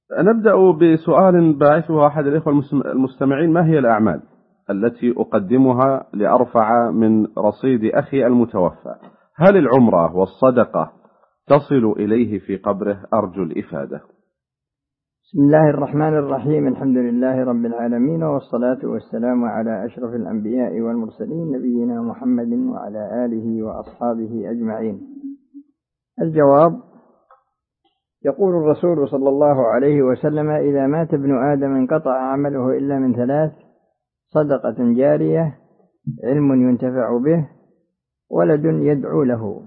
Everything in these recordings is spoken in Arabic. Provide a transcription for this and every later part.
نبدأ بسؤال باعثه أحد الإخوة المستمعين: ما هي الأعمال التي أقدمها لأرفع من رصيد أخي المتوفى؟ هل العمرة والصدقة تصل إليه في قبره؟ أرجو الإفادة. بسم الله الرحمن الرحيم. الحمد لله رب العالمين، والصلاة والسلام على أشرف الأنبياء والمرسلين، نبينا محمد وعلى آله وأصحابه أجمعين. الجواب: يقول الرسول صلى الله عليه وسلم: إذا مات ابن آدم انقطع عمله إلا من ثلاث: صدقة جارية، علم ينتفع به، ولد يدعو له.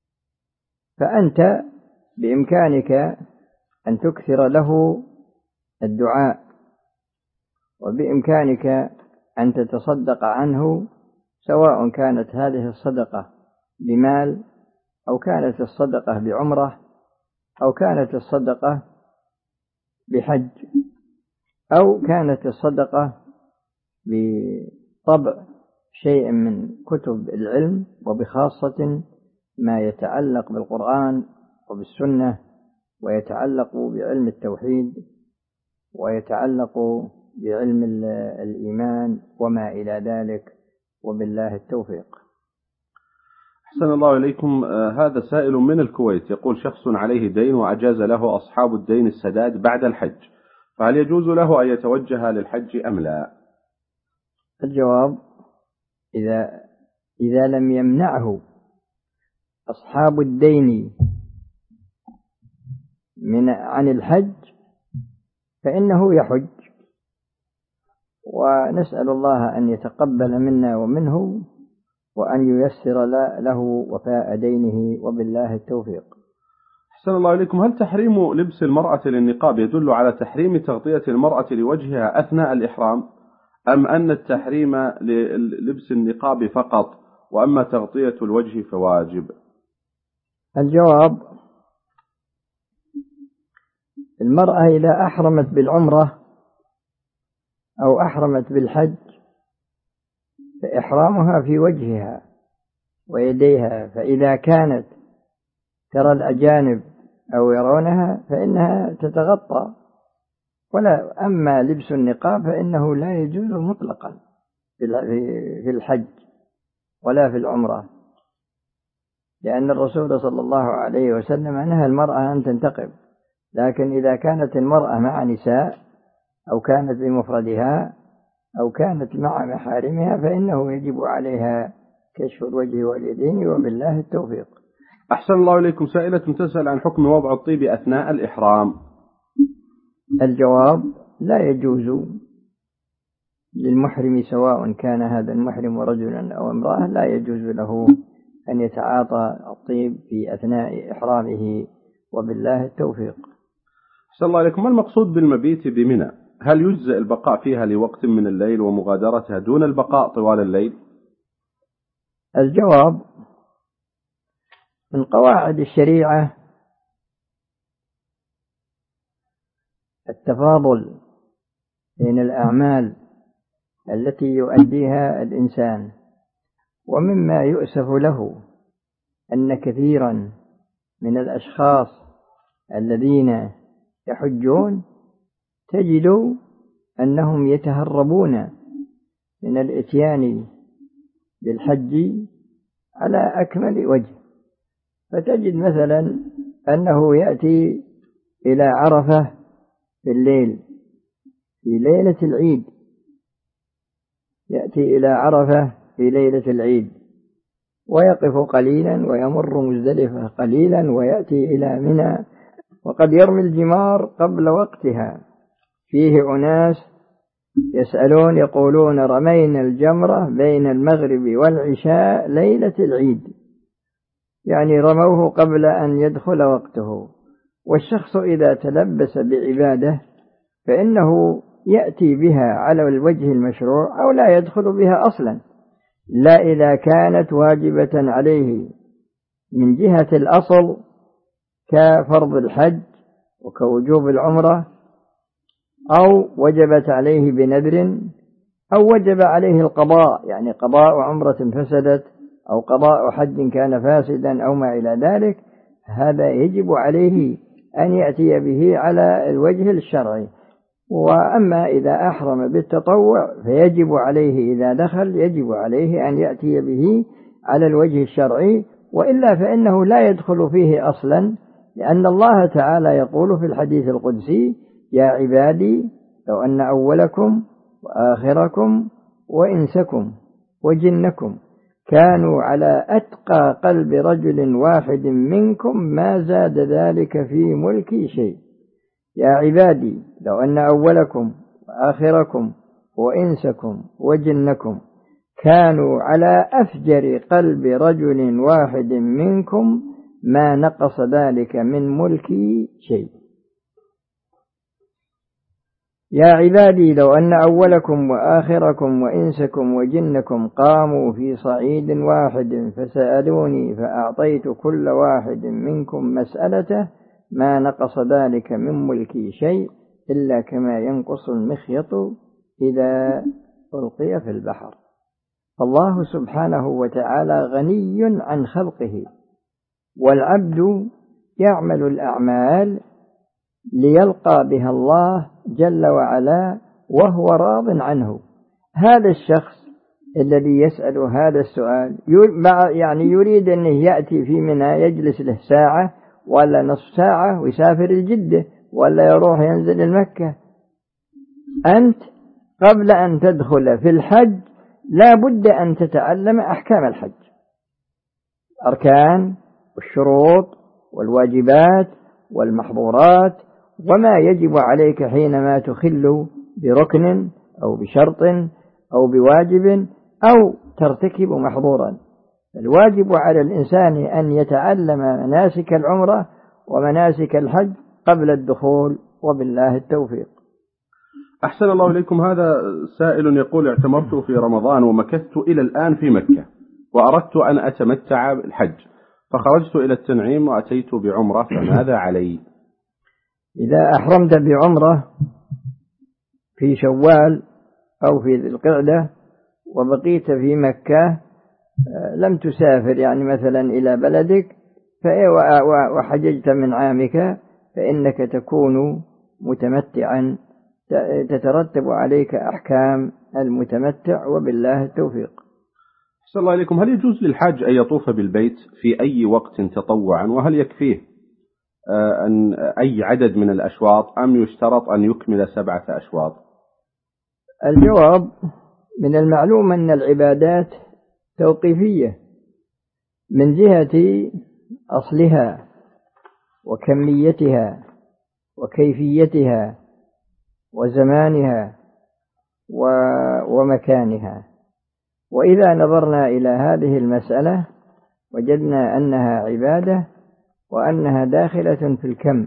فأنت بإمكانك أن تكثر له الدعاء، وبإمكانك أن تتصدق عنه، سواء كانت هذه الصدقة بمال، أو كانت الصدقة بعمرة، أو كانت الصدقة بحج، أو كانت الصدقة بطبع شيء من كتب العلم، وبخاصة ما يتعلق بالقرآن وبالسنة، ويتعلق بعلم التوحيد، ويتعلق بعلم الإيمان وما إلى ذلك، وبالله التوفيق. أحسن الله إليكم. هذا سائل من الكويت يقول: شخص عليه دين وأجاز له أصحاب الدين السداد بعد الحج، فهل يجوز له أن يتوجه للحج أم لا؟ الجواب: إذا لم يمنعه أصحاب الدين عن الحج فإنه يحج، ونسأل الله أن يتقبل منا ومنه، وأن ييسر له وفاء دينه، وبالله التوفيق. أحسن الله إليكم. هل تحريم لبس المرأة للنقاب يدل على تحريم تغطية المرأة لوجهها أثناء الإحرام، أم أن التحريم للبس النقاب فقط، وأما تغطية الوجه فواجب؟ الجواب: المرأة إذا أحرمت بالعمرة أو أحرمت بالحج فإحرامها في وجهها ويديها، فإذا كانت ترى الأجانب أو يرونها فإنها تتغطى، ولا أما لبس النقاب فإنه لا يجوز مطلقا في الحج ولا في العمرة، لأن الرسول صلى الله عليه وسلم نهى المرأة أن تنتقب. لكن إذا كانت المرأة مع نساء، أو كانت بمفردها، أو كانت مع محارمها، فإنه يجب عليها كشف الوجه واليدين، وبالله التوفيق. أحسن الله إليكم. سائلة تسأل عن حكم وضع الطيب أثناء الإحرام. الجواب: لا يجوز للمحرم، سواء كان هذا المحرم رجلا أو امرأة، لا يجوز له أن يتعاطى الطيب في أثناء إحرامه، وبالله التوفيق. أحسن الله إليكم. ما المقصود بالمبيت بمنى؟ هل يجزئ البقاء فيها لوقت من الليل ومغادرتها دون البقاء طوال الليل؟ الجواب: من قواعد الشريعة التفاضل بين الأعمال التي يؤديها الإنسان، ومما يؤسف له أن كثيرا من الأشخاص الذين يحجون تجد أنهم يتهربون من الإتيان بالحج على أكمل وجه، فتجد مثلا أنه يأتي إلى عرفة في الليل في ليلة العيد، يأتي إلى عرفة في ليلة العيد ويقف قليلا، ويمر مزدلفة قليلا، ويأتي إلى منى، وقد يرمي الجمار قبل وقتها. فيه أناس يسألون يقولون: رمينا الجمرة بين المغرب والعشاء ليلة العيد، يعني رموه قبل أن يدخل وقته. والشخص إذا تلبس بعبادة فإنه يأتي بها على الوجه المشروع، أو لا يدخل بها أصلا، لا إذا كانت واجبة عليه من جهة الأصل كفرض الحج وكوجوب العمرة، أو وجبت عليه بنذر، أو وجب عليه القضاء، يعني قضاء عمرة فسدت، أو قضاء حج كان فاسدا، أو ما إلى ذلك. هذا يجب عليه أن يأتي به على الوجه الشرعي. وأما إذا أحرم بالتطوع فيجب عليه إذا دخل يجب عليه أن يأتي به على الوجه الشرعي، وإلا فإنه لا يدخل فيه أصلا، لأن الله تعالى يقول في الحديث القدسي: يا عبادي لو أن أولكم وآخركم وإنسكم وجنكم كانوا على أتقى قلب رجل واحد منكم ما زاد ذلك في ملكي شيء. يا عبادي لو أن أولكم وآخركم وإنسكم وجنكم كانوا على أفجر قلب رجل واحد منكم ما نقص ذلك من ملكي شيء. يا عبادي لو أن أولكم وآخركم وإنسكم وجنكم قاموا في صعيد واحد فسألوني فأعطيت كل واحد منكم مسألته ما نقص ذلك من ملكي شيء إلا كما ينقص المخيط إذا ألقي في البحر. الله سبحانه وتعالى غني عن خلقه، والعبد يعمل الأعمال ليلقى بها الله جل وعلا وهو راض عنه. هذا الشخص الذي يسأل هذا السؤال يعني يريد أن يأتي في منى يجلس له ساعة ولا نصف ساعة ويسافر الجدة ولا يروح ينزل المكة. أنت قبل أن تدخل في الحج لا بد أن تتعلم أحكام الحج، أركان والشروط والواجبات والمحظورات، وما يجب عليك حينما تخل بركن أو بشرط أو بواجب أو ترتكب محظورا. الواجب على الإنسان أن يتعلم مناسك العمرة ومناسك الحج قبل الدخول، وبالله التوفيق. أحسن الله إليكم. هذا سائل يقول: اعتمرت في رمضان ومكثت إلى الآن في مكة وأردت أن أتمتع بالحج، فخرجت إلى التنعيم وأتيت بعمرة، فماذا علي؟ إذا أحرمت بعمرة في شوال أو في ذي القعدة وبقيت في مكة لم تسافر يعني مثلا إلى بلدك وحججت من عامك، فإنك تكون متمتعا، تترتب عليك أحكام المتمتع، وبالله التوفيق. أحسن الله إليكم. هل يجوز للحاج أن يطوف بالبيت في أي وقت تطوعا، وهل يكفيه أن أي عدد من الأشواط أم يشترط أن يكمل 7 أشواط؟ الجواب: من المعلوم أن العبادات توقيفية من جهة أصلها وكميتها وكيفيتها وزمانها ومكانها. وإذا نظرنا إلى هذه المسألة وجدنا أنها عبادة وأنها داخلة في الكم.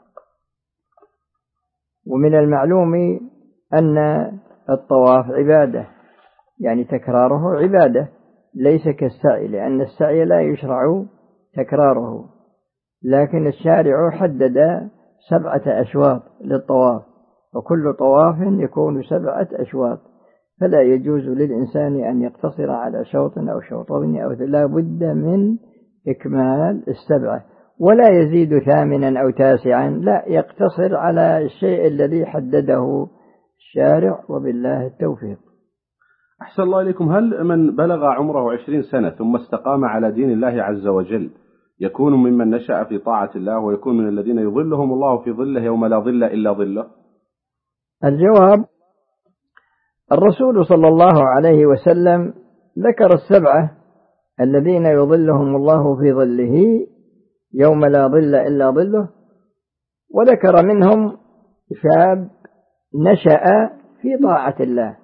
ومن المعلوم أن الطواف عبادة، يعني تكراره عبادة ليس كالسعي، لأن السعي لا يشرع تكراره، لكن الشارع حدد 7 أشواط للطواف، وكل طواف يكون 7 أشواط، فلا يجوز للإنسان أن يقتصر على شوط أو شوطين أو لا بد من إكمال 7، ولا يزيد 8 أو 9، لا، يقتصر على الشيء الذي حدده الشارع، وبالله التوفيق. أحسن الله إليكم. هل من بلغ عمره 20 سنة ثم استقام على دين الله عز وجل يكون ممن نشأ في طاعة الله ويكون من الذين يظلهم الله في ظله يوم لا ظل إلا ظله؟ الجواب: الرسول صلى الله عليه وسلم ذكر 7 الذين يظلهم الله في ظله يوم لا ظل إلا ظله، وذكر منهم شاب نشأ في طاعة الله،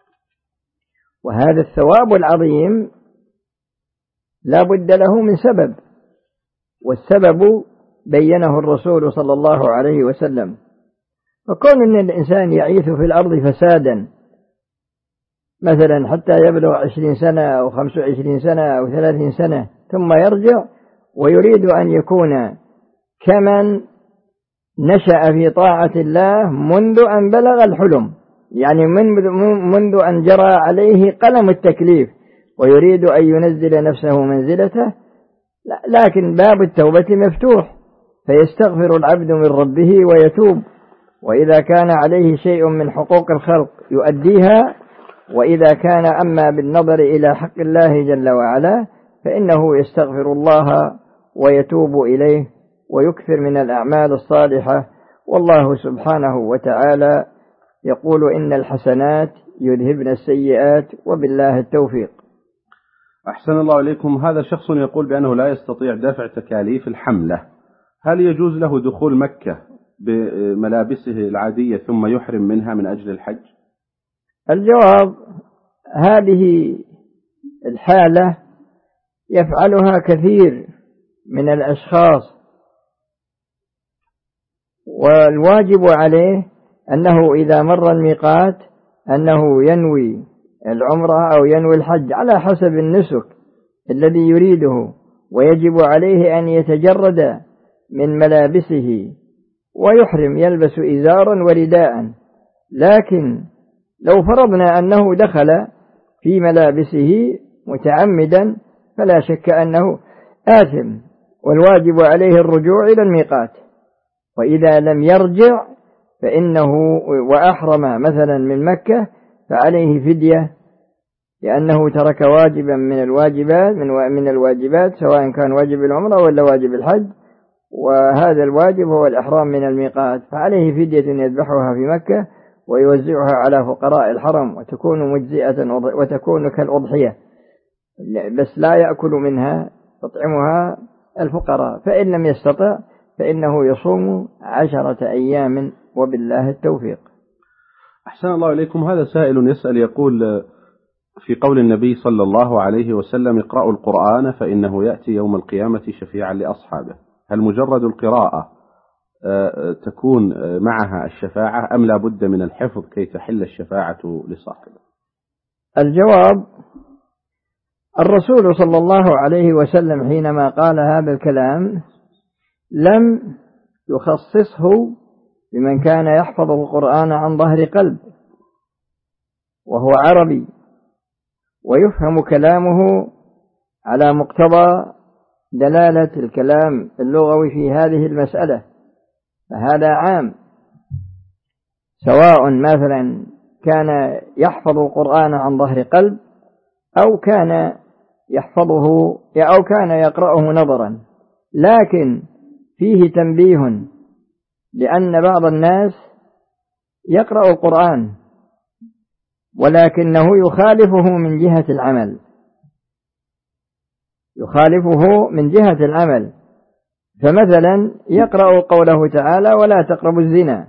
وهذا الثواب العظيم لا بد له من سبب، والسبب بينه الرسول صلى الله عليه وسلم. وكون أن الإنسان يعيث في الأرض فسادا مثلا حتى يبلغ 20 سنة أو 25 سنة أو 30 سنة ثم يرجع ويريد أن يكون كمن نشأ في طاعة الله منذ أن بلغ الحلم، يعني منذ أن جرى عليه قلم التكليف، ويريد أن ينزل نفسه منزلته، لكن باب التوبة مفتوح، فيستغفر العبد من ربه ويتوب، وإذا كان عليه شيء من حقوق الخلق يؤديها، وإذا كان أما بالنظر إلى حق الله جل وعلا فإنه يستغفر الله ويتوب إليه ويكثر من الأعمال الصالحة. والله سبحانه وتعالى يقول إن الحسنات يذهبن السيئات وبالله التوفيق. أحسن الله إليكم. هذا شخص يقول بأنه لا يستطيع دفع تكاليف الحملة، هل يجوز له دخول مكة بملابسه العادية ثم يحرم منها من أجل الحج؟ الجواب: هذه الحالة يفعلها كثير من الأشخاص، والواجب عليه أنه إذا مر الميقات أنه ينوي العمرة أو ينوي الحج على حسب النسك الذي يريده، ويجب عليه أن يتجرد من ملابسه ويحرم، يلبس إزارا ورداء. لكن لو فرضنا أنه دخل في ملابسه متعمدا فلا شك أنه آثم، والواجب عليه الرجوع إلى الميقات. وإذا لم يرجع فإنه وأحرم مثلا من مكة فعليه فدية، لأنه ترك واجبا من الواجبات سواء كان واجب العمرة ولا واجب الحج، وهذا الواجب هو الإحرام من الميقات، فعليه فدية يذبحها في مكة ويوزعها على فقراء الحرم، وتكون مجزئة وتكون كالأضحية، بس لا يأكل منها، تطعمها الفقراء. فإن لم يستطع فإنه يصوم 10 أيام وبالله التوفيق. أحسن الله إليكم. هذا سائل يسأل يقول في قول النبي صلى الله عليه وسلم: اقرأوا القرآن فإنه يأتي يوم القيامة شفيعا لأصحابه، هل مجرد القراءة تكون معها الشفاعة أم لا بد من الحفظ كي تحل الشفاعة لصاحبه؟ الجواب: الرسول صلى الله عليه وسلم حينما قال هذا الكلام لم يخصصه بمن كان يحفظ القرآن عن ظهر قلب وهو عربي ويفهم كلامه على مقتضى دلالة الكلام اللغوي في هذه المسألة، فهذا عام، سواء مثلا كان يحفظ القرآن عن ظهر قلب أو كان يحفظه أو كان يقرأه نظرا. لكن فيه تنبيه، لأن بعض الناس يقرأ القرآن ولكنه يخالفه من جهة العمل، فمثلا يقرأ قوله تعالى: ولا تقربوا الزنا،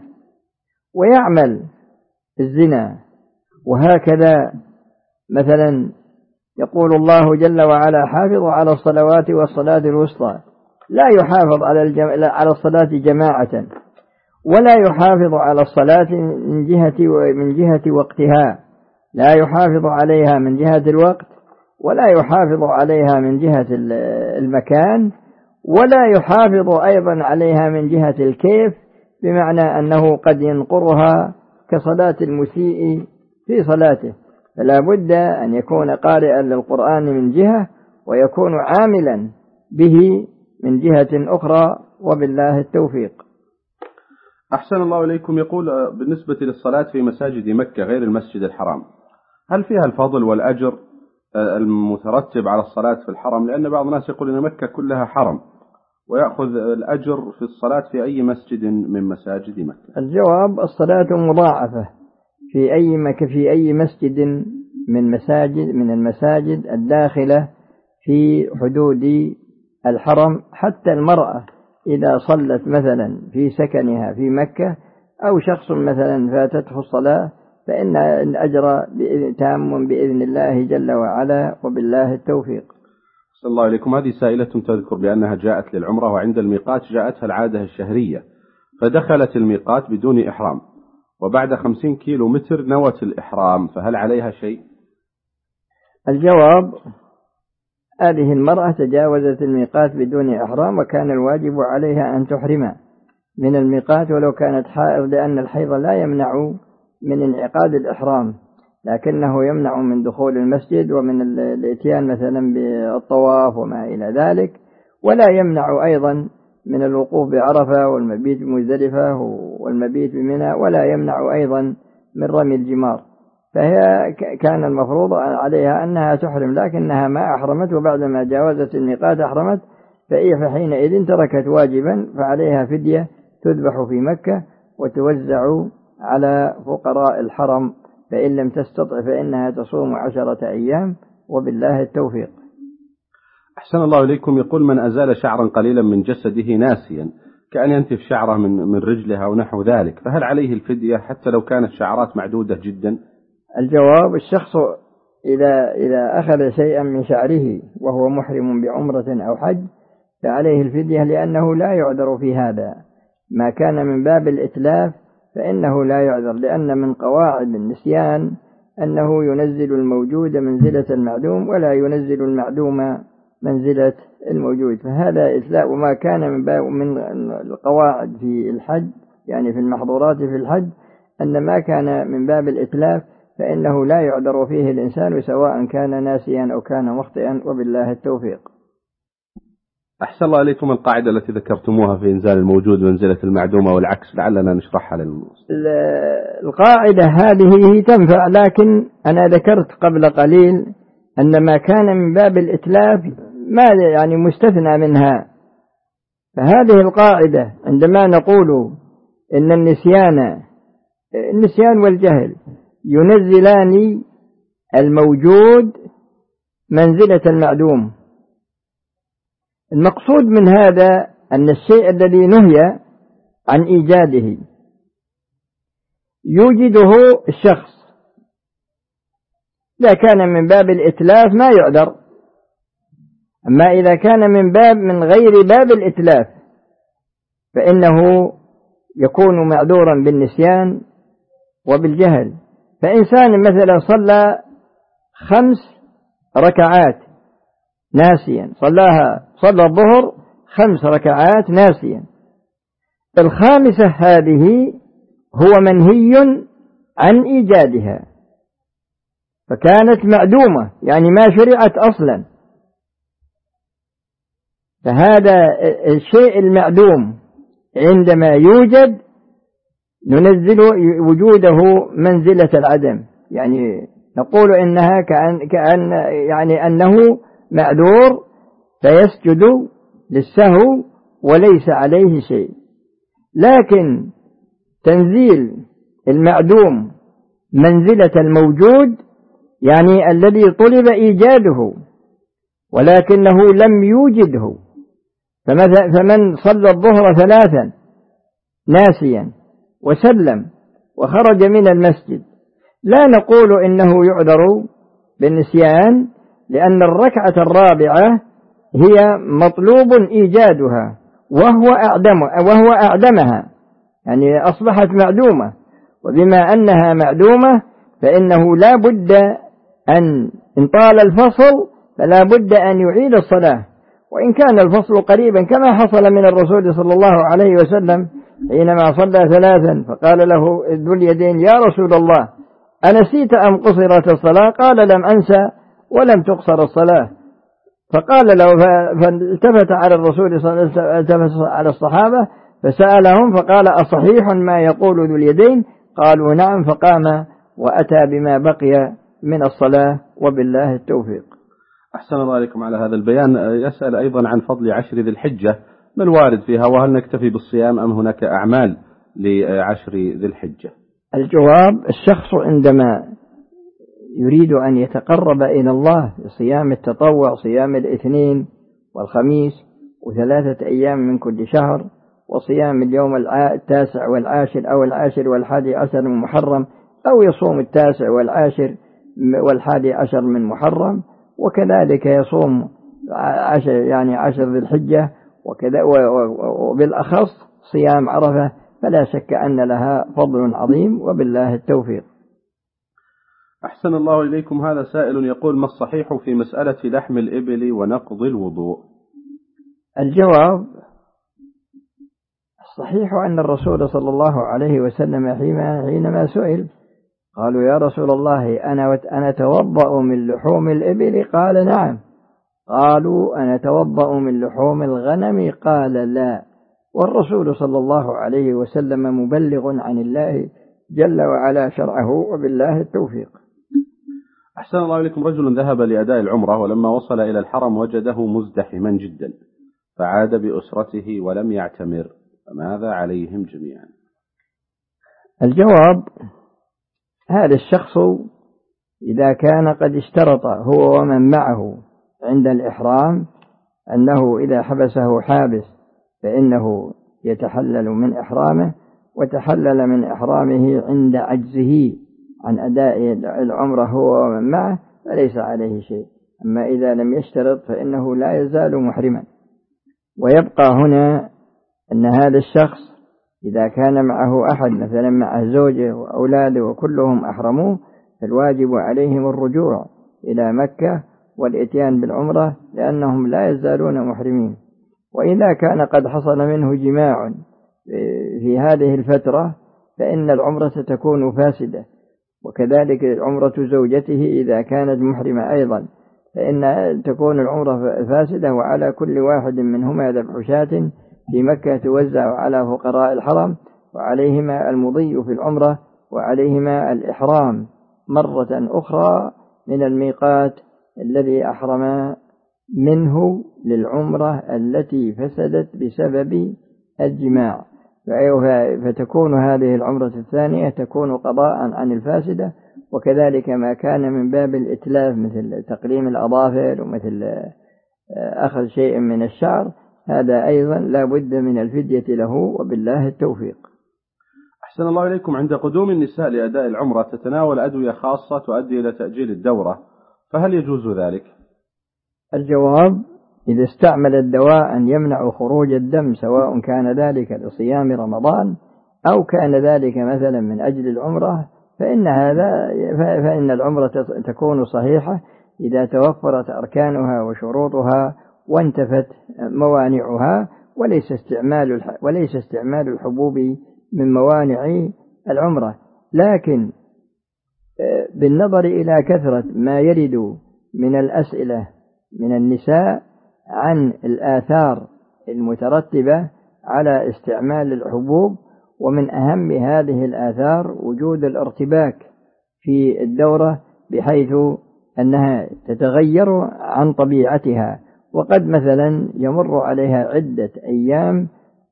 ويعمل الزنا. وهكذا مثلا يقول الله جل وعلا: حافظوا على الصلوات والصلاة الوسطى، لا يحافظ على الصلاة جماعة، ولا يحافظ على الصلاة من جهة وقتها، لا يحافظ عليها من جهة الوقت، ولا يحافظ عليها من جهة المكان، ولا يحافظ أيضا عليها من جهة الكيف، بمعنى أنه قد ينقرها كصلاة المسيء في صلاته. فلا بد أن يكون قارئا للقرآن من جهة، ويكون عاملا به من جهة أخرى، وبالله التوفيق. أحسن الله إليكم. يقول بالنسبة للصلاة في مساجد مكة غير المسجد الحرام، هل فيها الفضل والأجر المترتب على الصلاة في الحرم؟ لأن بعض الناس يقول إن مكة كلها حرم ويأخذ الأجر في الصلاة في أي مسجد من مساجد مكة. الجواب: الصلاة مضاعفة في أي مسجد من المساجد الداخلة في حدود الحرم. حتى المرأة إذا صلت مثلا في سكنها في مكة، أو شخص مثلا فاتته الصلاة، فإن الأجر تام بإذن الله جل وعلا، وبالله التوفيق. صلى الله عليكم. هذه سائلة تذكر بأنها جاءت للعمرة وعند الميقات جاءتها العادة الشهرية، فدخلت الميقات بدون إحرام، وبعد 50 كيلو متر نوت الإحرام، فهل عليها شيء؟ الجواب: هذه المرأة تجاوزت الميقات بدون إحرام، وكان الواجب عليها أن تحرم من الميقات ولو كانت حائض، لأن الحيض لا يمنع من انعقاد الإحرام، لكنه يمنع من دخول المسجد ومن الاتيان مثلا بالطواف وما إلى ذلك، ولا يمنع أيضا من الوقوف بعرفة والمبيت بمزدلفة والمبيت بمنى، ولا يمنع أيضا من رمي الجمار. فهي كان المفروض عليها أنها تحرم، لكنها ما أحرمت، وبعدما جاوزت الميقات أحرمت، فحينئذ تركت واجبا، فعليها فدية تذبح في مكة وتوزع على فقراء الحرم، فإن لم تستطع فإنها تصوم 10 أيام، وبالله التوفيق. أحسن الله إليكم. يقول: من أزال شعرا قليلا من جسده ناسيا، كأن ينتف شعره من رجلها أو نحو ذلك، فهل عليه الفدية حتى لو كانت شعرات معدودة جدا؟ الجواب: الشخص إذا أخذ شيئا من شعره وهو محرم بعمرة أو حج فعليه الفدية، لأنه لا يعذر في هذا. ما كان من باب الإتلاف فإنه لا يعذر، لأن من قواعد النسيان أنه ينزل الموجود منزلة المعدوم، ولا ينزل المعدوم منزلة الموجود، فهذا إتلاف. وما كان من باب من القواعد في الحج، يعني في المحظورات في الحج، أن ما كان من باب الإتلاف فإنه لا يعذر فيه الإنسان، سواء كان ناسيا أو كان مخطئا، وبالله التوفيق. أحسن الله إليكم. القاعدة التي ذكرتموها في إنزال الموجود منزلة المعدومة والعكس، لعلنا نشرحها القاعدة هذه تنفع، لكن أنا ذكرت قبل قليل أن ما كان من باب الإتلاف ما يعني مستثنى منها. فهذه القاعدة عندما نقول إن النسيان والجهل ينزلان الموجود منزلة المعدوم، المقصود من هذا أن الشيء الذي نهي عن إيجاده يوجده الشخص، إذا كان من باب الإتلاف ما يعذر. أما إذا كان من غير باب الإتلاف فإنه يكون معذورا بالنسيان وبالجهل. فإنسان مثلا صلى 5 ركعات ناسيا، صلى الظهر 5 ركعات ناسيا، الخامسة هذه هو منهي عن إيجادها، فكانت معدومة، يعني ما شرعت أصلا. فهذا الشيء المعدوم عندما يوجد ننزل وجوده منزلة العدم، يعني نقول إنها كأن يعني أنه معذور فيسجد للسهو وليس عليه شيء. لكن تنزيل المعدوم منزلة الموجود يعني الذي طلب إيجاده ولكنه لم يوجده، فمن صلى الظهر 3 ناسيا وسلم وخرج من المسجد، لا نقول إنه يعذر بالنسيان، لأن الركعة الرابعة هي مطلوب إيجادها وهو أعدمها، يعني أصبحت معدومة. وبما أنها معدومة فإنه لا بد إن طال الفصل فلا بد أن يعيد الصلاة، وإن كان الفصل قريبا، كما حصل من الرسول صلى الله عليه وسلم حينما صلى 3 فقال له ذو اليدين: يا رسول الله أنسيت أم قصرت الصلاة؟ قال: لم أنسى ولم تقصر الصلاة. فقال له، فالتفت على الرسول صلى الله عليه وسلم، التفت على الصحابة فسألهم فقال: أصحيح ما يقول ذو اليدين؟ قالوا: نعم. فقام وأتى بما بقي من الصلاة، وبالله التوفيق. أحسن الله عليكم على هذا البيان. يسأل أيضا عن فضل 10 ذي الحجة، ما الوارد فيها، وهل نكتفي بالصيام أم هناك أعمال ل10 ذي الحجة؟ الجواب: الشخص عندما يريد أن يتقرب إلى الله بصيام التطوع، صيام الاثنين والخميس و3 أيام من كل شهر، وصيام اليوم 9 والعاشر أو 10 والحادي من محرم، أو يصوم 9 والعاشر والحادي من محرم، وكذلك يصوم 10 ذي الحجة، وبالأخص صيام عرفة، فلا شك أن لها فضل عظيم، وبالله التوفيق. أحسن الله إليكم. هذا سائل يقول: ما الصحيح في مسألة لحم الإبل ونقض الوضوء؟ الجواب: الصحيح أن الرسول صلى الله عليه وسلم حينما سئل قالوا: يا رسول الله أنا توضأ من لحوم الإبل؟ قال: نعم. قالوا: أنا توضأ من لحوم الغنم؟ قال: لا. والرسول صلى الله عليه وسلم مبلغ عن الله جل وعلا شرعه، وبالله التوفيق. أحسن الله إليكم. رجل ذهب لأداء العمرة ولما وصل إلى الحرم وجده مزدحما جدا فعاد بأسرته ولم يعتمر، فماذا عليهم جميعا؟ الجواب: هذا الشخص إذا كان قد اشترط هو ومن معه عند الإحرام أنه إذا حبسه حابس فإنه يتحلل من إحرامه، وتحلل من إحرامه عند عجزه عن أداء العمرة هو ومن معه، فليس عليه شيء. أما إذا لم يشترط فإنه لا يزال محرما. ويبقى هنا أن هذا الشخص إذا كان معه أحد مثلا معه زوجه وأولاده وكلهم أحرموه، فالواجب عليهم الرجوع إلى مكة والإتيان بالعمرة، لأنهم لا يزالون محرمين. وإذا كان قد حصل منه جماع في هذه الفترة فإن العمرة تكون فاسدة، وكذلك عمرة زوجته إذا كانت محرمة أيضا فإن تكون العمرة فاسدة. وعلى كل واحد منهما ذبح شاة في مكة توزع على فقراء الحرم، وعليهما المضي في العمرة، وعليهما الإحرام مرة أخرى من الميقات الذي أحرم منه للعمرة التي فسدت بسبب الجماع، فتكون هذه العمرة الثانية تكون قضاء عن الفاسدة. وكذلك ما كان من باب الإتلاف مثل تقليم الأظافر ومثل أخذ شيء من الشعر، هذا أيضا لا بد من الفدية له، وبالله التوفيق. أحسن الله إليكم. عند قدوم النساء لأداء العمرة تتناول أدوية خاصة تؤدي إلى تأجيل الدورة، فهل يجوز ذلك؟ الجواب: إذا استعمل الدواء يمنع خروج الدم، سواء كان ذلك لصيام رمضان أو كان ذلك مثلا من أجل العمرة، فإن العمرة تكون صحيحة إذا توفرت أركانها وشروطها وانتفت موانعها، وليس استعمال الحبوب من موانع العمرة. لكن بالنظر إلى كثرة ما يرد من الأسئلة من النساء عن الآثار المترتبة على استعمال الحبوب، ومن أهم هذه الآثار وجود الارتباك في الدورة بحيث أنها تتغير عن طبيعتها، وقد مثلا يمر عليها عدة أيام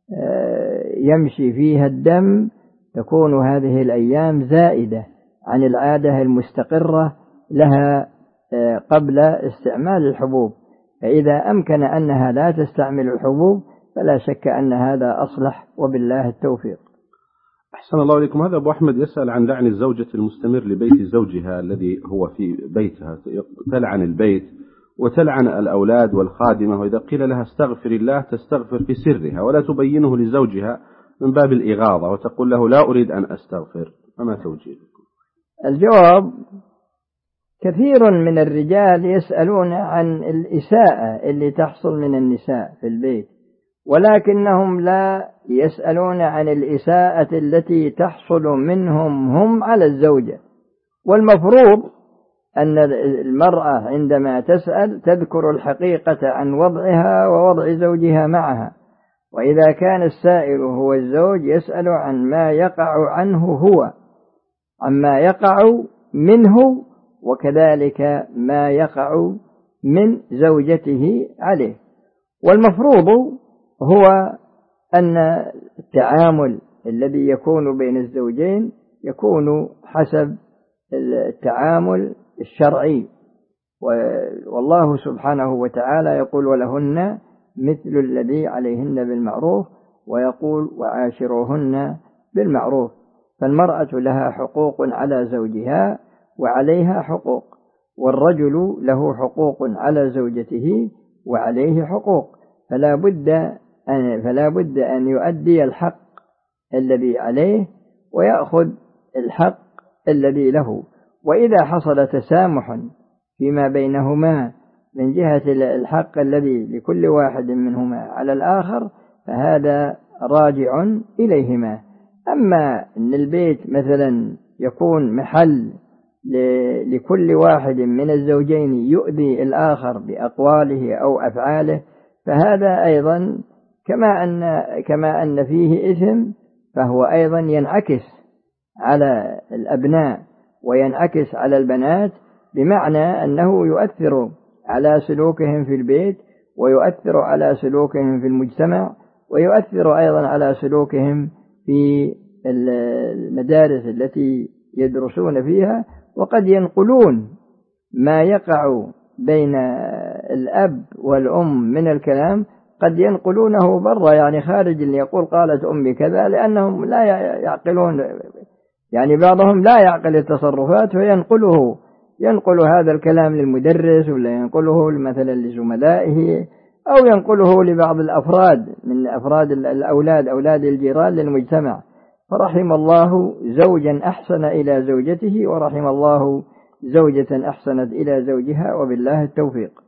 يمشي فيها الدم، تكون هذه الأيام زائدة عن العادة المستقرة لها قبل استعمال الحبوب. فإذا أمكن أنها لا تستعمل الحبوب فلا شك أن هذا أصلح، وبالله التوفيق. أحسن الله إليكم. هذا أبو أحمد يسأل عن لعن الزوجة المستمر لبيت زوجها الذي هو في بيتها، تلعن البيت وتلعن الأولاد والخادمة، وإذا قيل لها استغفر الله تستغفر في سرها ولا تبينه لزوجها من باب الإغاظة، وتقول له لا أريد أن أستغفر، فما توجيهكم؟ الجواب: كثير من الرجال يسألون عن الإساءة اللي تحصل من النساء في البيت، ولكنهم لا يسألون عن الإساءة التي تحصل منهم هم على الزوجة. والمفروض أن المرأة عندما تسأل تذكر الحقيقة عن وضعها ووضع زوجها معها، وإذا كان السائل هو الزوج يسأل عن ما يقع عنه هو، عما يقع منه، وكذلك ما يقع من زوجته عليه. والمفروض هو أن التعامل الذي يكون بين الزوجين يكون حسب التعامل الشرعي، والله سبحانه وتعالى يقول ولهن مثل الذي عليهن بالمعروف، ويقول وعاشروهن بالمعروف. فالمرأة لها حقوق على زوجها وعليها حقوق، والرجل له حقوق على زوجته وعليه حقوق، فلا بد أن يؤدي الحق الذي عليه ويأخذ الحق الذي له. وإذا حصل تسامح فيما بينهما من جهة الحق الذي لكل واحد منهما على الآخر فهذا راجع إليهما. أما أن البيت مثلا يكون محل لكل واحد من الزوجين يؤذي الآخر بأقواله أو أفعاله، فهذا أيضا كما أن فيه إثم، فهو أيضا ينعكس على الأبناء وينعكس على البنات، بمعنى أنه يؤثر على سلوكهم في البيت، ويؤثر على سلوكهم في المجتمع، ويؤثر أيضا على سلوكهم في المدارس التي يدرسون فيها. وقد ينقلون ما يقع بين الأب والأم من الكلام، قد ينقلونه برا، يعني خارج، اللي يقول قالت أمي كذا، لأنهم لا يعقلون، يعني بعضهم لا يعقل التصرفات، ينقل هذا الكلام للمدرس، ولا ينقله مثلا لزملائه، أو ينقله لبعض الأفراد من أفراد الأولاد، أولاد الجيران، للمجتمع. فرحم الله زوجا أحسن إلى زوجته، ورحم الله زوجة أحسنت إلى زوجها، وبالله التوفيق.